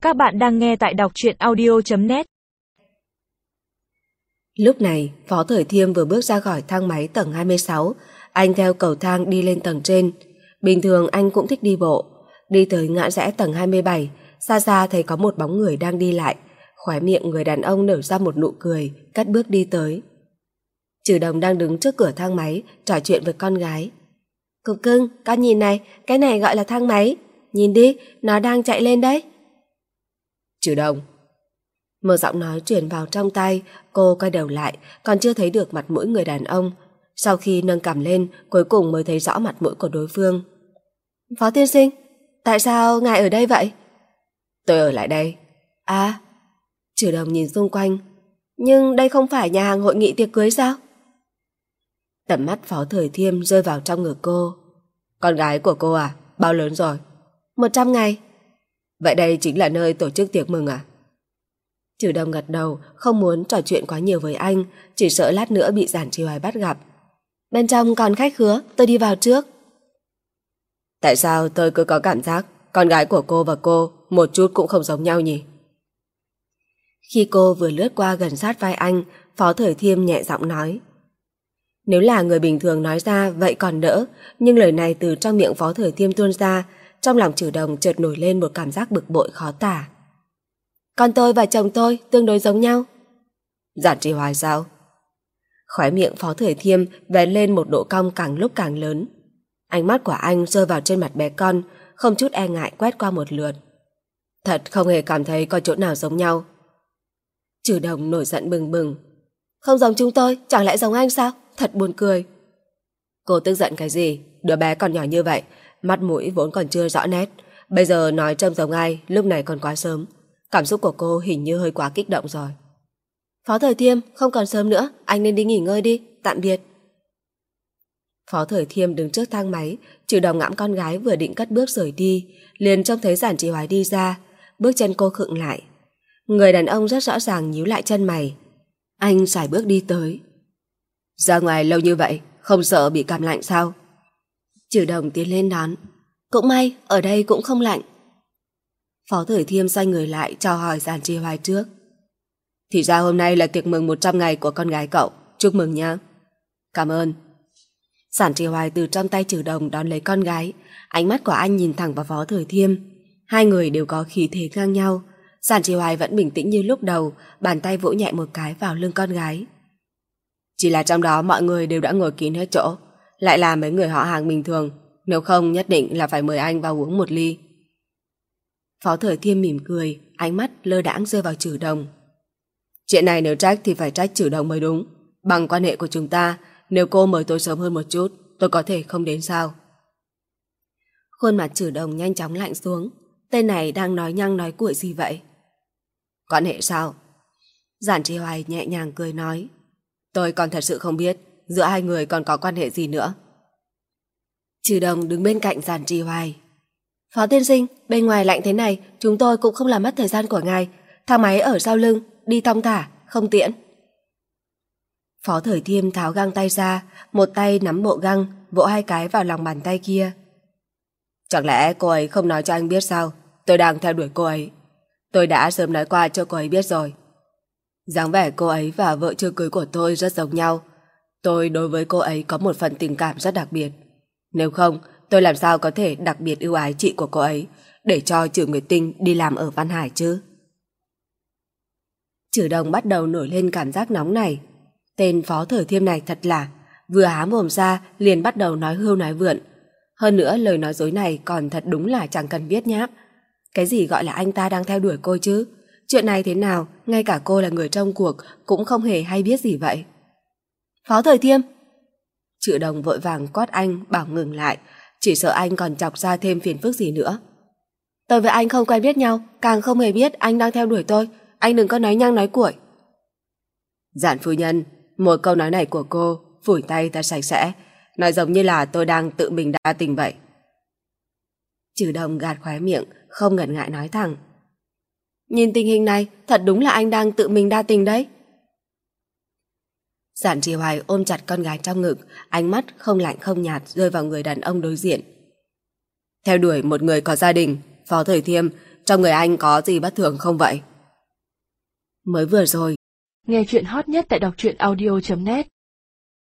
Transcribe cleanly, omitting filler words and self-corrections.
Các bạn đang nghe tại đọc truyện audio.net. Lúc này, Phó Thời Thiêm vừa bước ra khỏi thang máy tầng 26. Anh theo cầu thang đi lên tầng trên. Bình thường anh cũng thích đi bộ. Đi tới ngã rẽ tầng 27, xa xa thấy có một bóng người đang đi lại. Khóe miệng người đàn ông nở ra một nụ cười, cất bước đi tới. Trừ Đồng đang đứng trước cửa thang máy, trò chuyện với con gái. Cục cưng, con nhìn này, cái này gọi là thang máy. Nhìn đi, nó đang chạy lên đấy. Trừ Đồng. Một giọng nói truyền vào trong tai, cô quay đầu lại, còn chưa thấy được mặt mũi người đàn ông. Sau khi nâng cằm lên, cuối cùng mới thấy rõ mặt mũi của đối phương. Phó tiên sinh, tại sao ngài ở đây vậy? Tôi ở lại đây. À, Trừ Đồng nhìn xung quanh. Nhưng đây không phải nhà hàng hội nghị tiệc cưới sao? Tầm mắt Phó Thời Thiêm rơi vào trong ngực cô. Con gái của cô à? Bao lớn rồi? 100 ngày. Vậy đây chính là nơi tổ chức tiệc mừng à? Trừ Đồng gật đầu, không muốn trò chuyện quá nhiều với anh, chỉ sợ lát nữa bị Giản Trì Hoài bắt gặp. Bên trong còn khách khứa, tôi đi vào trước. Tại sao tôi cứ có cảm giác con gái của cô và cô một chút cũng không giống nhau nhỉ? Khi cô vừa lướt qua gần sát vai anh, Phó Thời Thiêm nhẹ giọng nói. Nếu là người bình thường nói ra vậy còn đỡ, nhưng lời này từ trong miệng Phó Thời Thiêm tuôn ra, trong lòng Trừ Đồng chợt nổi lên một cảm giác bực bội khó tả. Con tôi và chồng tôi tương đối giống nhau. Giản Trì Hoài sao? Khóe miệng Phó Thời Thiêm vén lên một độ cong càng lúc càng lớn. Ánh mắt của anh rơi vào trên mặt bé con, không chút e ngại quét qua một lượt. Thật không hề cảm thấy có chỗ nào giống nhau. Trừ Đồng nổi giận bừng bừng. Không giống chúng tôi, chẳng lẽ giống anh sao? Thật buồn cười. Cô tức giận cái gì? Đứa bé còn nhỏ như vậy, mắt mũi vốn còn chưa rõ nét. Bây giờ nói trông giống ai, lúc này còn quá sớm. Cảm xúc của cô hình như hơi quá kích động rồi. Phó Thời Thiêm, không còn sớm nữa, anh nên đi nghỉ ngơi đi, tạm biệt. Phó Thời Thiêm đứng trước thang máy, Trừ Đồng ngắm con gái vừa định cất bước rời đi, liền trông thấy Giản Trì Hoài đi ra, bước chân cô khựng lại. Người đàn ông rất rõ ràng nhíu lại chân mày. Anh sải bước đi tới. Ra ngoài lâu như vậy, không sợ bị cảm lạnh sao? Trừ Đồng tiến lên đón. Cũng may, ở đây cũng không lạnh. Phó Thời Thiêm xoay người lại chào hỏi Giản Trì Hoài trước. Thì ra hôm nay là tiệc mừng 100 ngày của con gái cậu, chúc mừng nha. Cảm ơn. Giản Trì Hoài từ trong tay Trừ Đồng đón lấy con gái, ánh mắt của anh nhìn thẳng vào Phó Thời Thiêm. Hai người đều có khí thế ngang nhau. Giản Trì Hoài vẫn bình tĩnh như lúc đầu, bàn tay vỗ nhẹ một cái vào lưng con gái. Chỉ là trong đó mọi người đều đã ngồi kín hết chỗ, lại là mấy người họ hàng bình thường, nếu không nhất định là phải mời anh vào uống một ly. Phó Thời Thiêm mỉm cười, ánh mắt lơ đãng rơi vào Trừ Đồng. Chuyện này nếu trách thì phải trách Trừ Đồng mới đúng. Bằng quan hệ của chúng ta, nếu cô mời tôi sớm hơn một chút, tôi có thể không đến sao? Khuôn mặt Trừ Đồng nhanh chóng lạnh xuống. Tên này đang nói nhăng nói cuội gì vậy? Quan hệ sao? Giản Trì Hoài nhẹ nhàng cười nói. Tôi còn thật sự không biết giữa hai người còn có quan hệ gì nữa. Trừ Đồng đứng bên cạnh Giản Trì Hoài. Phó tiên sinh, bên ngoài lạnh thế này, chúng tôi cũng không làm mất thời gian của ngài. Thang máy ở sau lưng, đi thong thả, không tiện. Phó Thời Thiêm tháo găng tay ra, một tay nắm bộ găng, vỗ hai cái vào lòng bàn tay kia. Chẳng lẽ cô ấy không nói cho anh biết sao? Tôi đang theo đuổi cô ấy. Tôi đã sớm nói qua cho cô ấy biết rồi. Dáng vẻ cô ấy và vợ chưa cưới của tôi rất giống nhau. Tôi đối với cô ấy có một phần tình cảm rất đặc biệt. Nếu không, tôi làm sao có thể đặc biệt ưu ái chị của cô ấy để cho Trừ Nguyệt Tinh đi làm ở Văn Hải chứ? Trừ Đồng bắt đầu nổi lên cảm giác nóng này. Tên Phó Thời Thiêm này thật là vừa há mồm ra liền bắt đầu nói hưu nói vượn. Hơn nữa lời nói dối này còn thật đúng là chẳng cần viết nháp. Cái gì gọi là anh ta đang theo đuổi cô chứ? Chuyện này thế nào, ngay cả cô là người trong cuộc cũng không hề hay biết gì vậy. Phó Thời Thiêm! Trừ Đồng vội vàng quát anh bảo ngừng lại, chỉ sợ anh còn chọc ra thêm phiền phức gì nữa. Tôi với anh không quen biết nhau, càng không hề biết anh đang theo đuổi tôi. Anh đừng có nói nhăng nói cuội. Giản phu nhân, một câu nói này của cô phủi tay ta sạch sẽ, nói giống như là tôi đang tự mình đa tình vậy. Trừ Đồng gạt khóe miệng, không ngần ngại nói thẳng. Nhìn tình hình này, thật đúng là anh đang tự mình đa tình đấy. Giản Trì Hoài ôm chặt con gái trong ngực, ánh mắt không lạnh không nhạt rơi vào người đàn ông đối diện. Theo đuổi một người có gia đình, Phó Thời Thiêm, Trong người anh có gì bất thường không vậy? Mới vừa rồi. Nghe chuyện hot nhất tại đọc truyện audio.net